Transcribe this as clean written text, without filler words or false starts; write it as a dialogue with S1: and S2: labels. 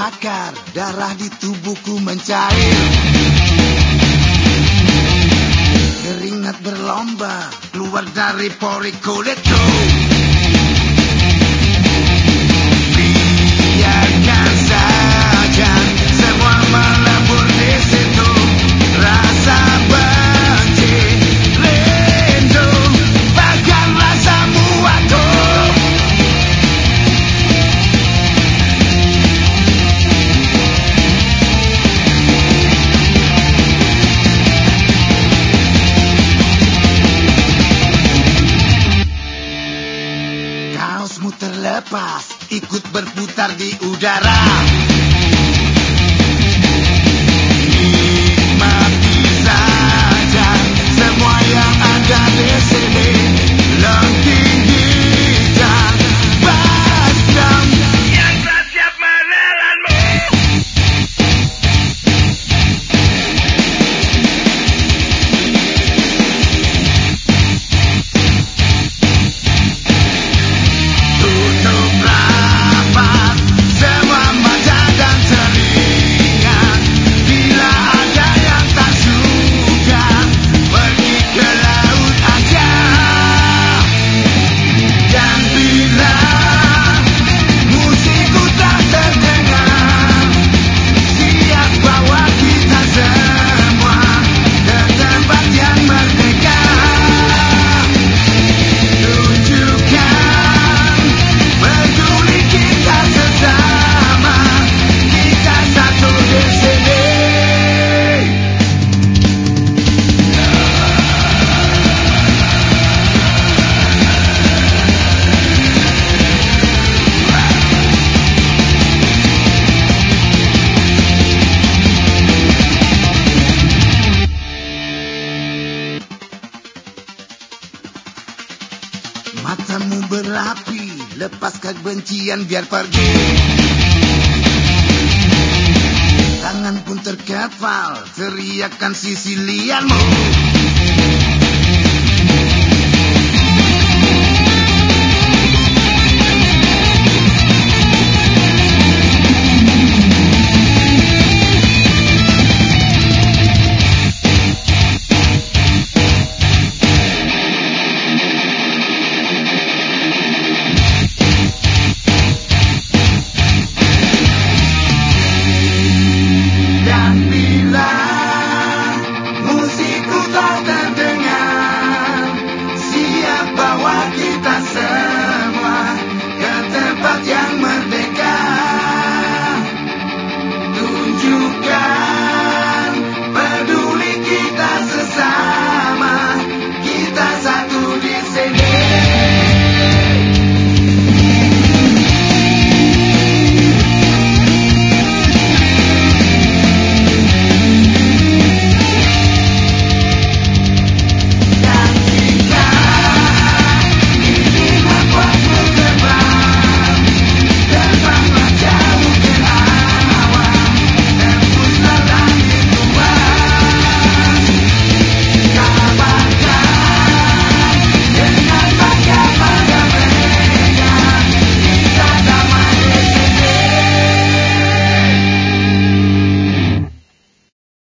S1: terbakar, darah di tubuhku mencair. Keringat berlomba keluar dari pori kulitku. Biarkan saja semua melebur di situ. Rasa benci, rindu, bahkan rasa muakku. Kaosmu terlepas, ikut berputar di udara. Nikmati saja semua yang ada di sini. Lengking gitar, bass drum yang tak siap menelanmu. Tutup rapat semua mata dan telinga. Bila ada yang tak suka, pergi ke laut aja. Dan bila musikku tak terdengar, siap bawa kita semua ke tempat yang merdeka. Tunjukkan peduli kita sesama, kita satu di sini. Matamu berapi, lepaskan kebencian biar pergi. Tangan pun terkepal, teriakan Sicilianmu.